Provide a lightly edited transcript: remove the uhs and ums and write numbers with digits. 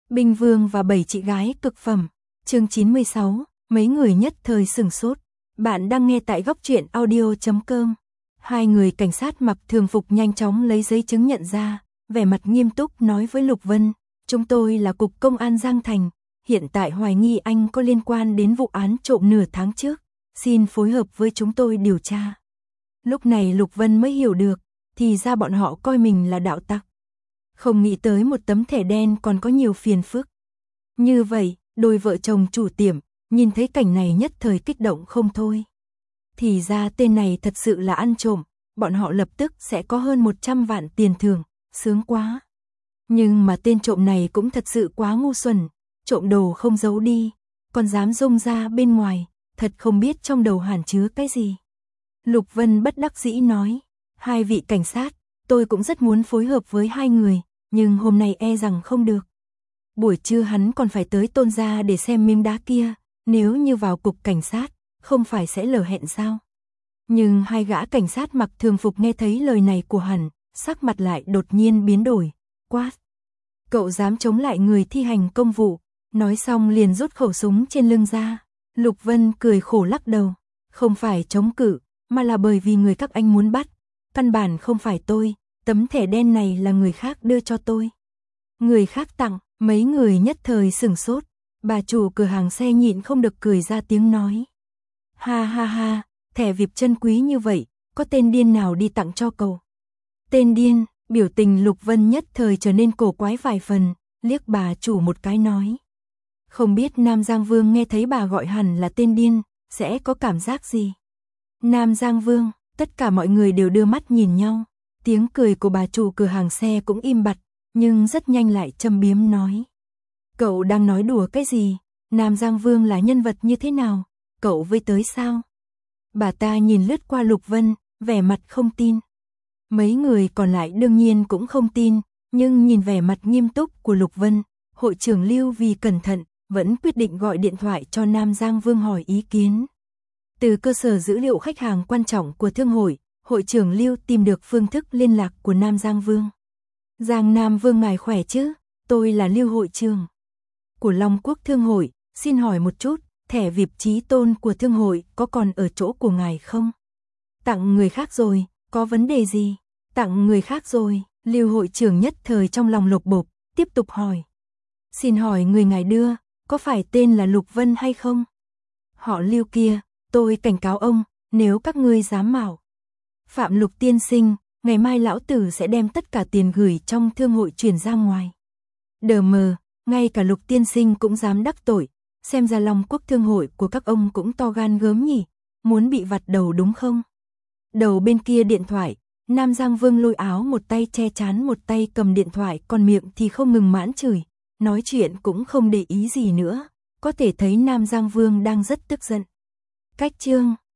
Binh Vương và 7 chị gái cực phẩm. Chương 96, mấy người nhất thời sửng sốt. Bạn đang nghe tại góc truyện audio.com. Hai người cảnh sát mặc thường phục nhanh chóng lấy giấy chứng nhận ra, vẻ mặt nghiêm túc nói với Lục Vân, chúng tôi là Cục Công an Giang Thành, hiện tại hoài nghi anh có liên quan đến vụ án trộm nửa tháng trước, xin phối hợp với chúng tôi điều tra. Lúc này Lục Vân mới hiểu được, thì ra bọn họ coi mình là đạo tặc. Không nghĩ tới một tấm thẻ đen còn có nhiều phiền phức. Như vậy, đôi vợ chồng chủ tiệm, nhìn thấy cảnh này nhất thời kích động không thôi. Thì ra tên này thật sự là ăn trộm, bọn họ lập tức sẽ có hơn 100 vạn tiền thưởng, sướng quá. Nhưng mà tên trộm này cũng thật sự quá ngu xuẩn, trộm đồ không giấu đi, còn dám rông ra bên ngoài, thật không biết trong đầu hàn chứa cái gì. Lục Vân bất đắc dĩ nói, hai vị cảnh sát, tôi cũng rất muốn phối hợp với hai người, nhưng hôm nay e rằng không được. Buổi trưa hắn còn phải tới Tôn gia để xem miếng đá kia, nếu như vào cục cảnh sát, không phải sẽ lỡ hẹn sao? Nhưng hai gã cảnh sát mặc thường phục nghe thấy lời này của hắn, sắc mặt lại đột nhiên biến đổi, quát. Cậu dám chống lại người thi hành công vụ, nói xong liền rút khẩu súng trên lưng ra. Lục Vân cười khổ lắc đầu, không phải chống cự, mà là bởi vì người các anh muốn bắt, căn bản không phải tôi, tấm thẻ đen này là người khác đưa cho tôi. Người khác tặng, mấy người nhất thời sửng sốt, bà chủ cửa hàng xe nhịn không được cười ra tiếng nói. Ha ha ha, thẻ VIP chân quý như vậy, có tên điên nào đi tặng cho cậu? Tên điên, biểu tình Lục Vân nhất thời trở nên cổ quái vài phần, liếc bà chủ một cái nói. Không biết Nam Giang Vương nghe thấy bà gọi hẳn là tên điên, sẽ có cảm giác gì? Nam Giang Vương, tất cả mọi người đều đưa mắt nhìn nhau, tiếng cười của bà chủ cửa hàng xe cũng im bặt, nhưng rất nhanh lại châm biếm nói. Cậu đang nói đùa cái gì? Nam Giang Vương là nhân vật như thế nào? Cậu với tới sao? Bà ta nhìn lướt qua Lục Vân, vẻ mặt không tin. Mấy người còn lại đương nhiên cũng không tin, nhưng nhìn vẻ mặt nghiêm túc của Lục Vân, hội trưởng Lưu vì cẩn thận, vẫn quyết định gọi điện thoại cho Nam Giang Vương hỏi ý kiến. Từ cơ sở dữ liệu khách hàng quan trọng của thương hội, hội trưởng Lưu tìm được phương thức liên lạc của Nam Giang Vương. Giang Nam Vương ngài khỏe chứ? Tôi là Lưu hội trưởng của Long Quốc Thương hội, xin hỏi một chút, thẻ VIP chí tôn của thương hội có còn ở chỗ của ngài không? Tặng người khác rồi, có vấn đề gì? Tặng người khác rồi, Lưu hội trưởng nhất thời trong lòng lột bột, tiếp tục hỏi. Xin hỏi người ngài đưa, có phải tên là Lục Vân hay không? Họ Lưu kia, tôi cảnh cáo ông, nếu các ngươi dám mạo phạm Lục tiên sinh, ngày mai lão tử sẽ đem tất cả tiền gửi trong thương hội chuyển ra ngoài. Đờ mờ, ngay cả Lục tiên sinh cũng dám đắc tội, xem ra Long Quốc thương hội của các ông cũng to gan gớm nhỉ, muốn bị vặt đầu đúng không? Đầu bên kia điện thoại, Nam Giang Vương lôi áo một tay che chán một tay cầm điện thoại còn miệng thì không ngừng mãn chửi, nói chuyện cũng không để ý gì nữa, có thể thấy Nam Giang Vương đang rất tức giận. Cách chương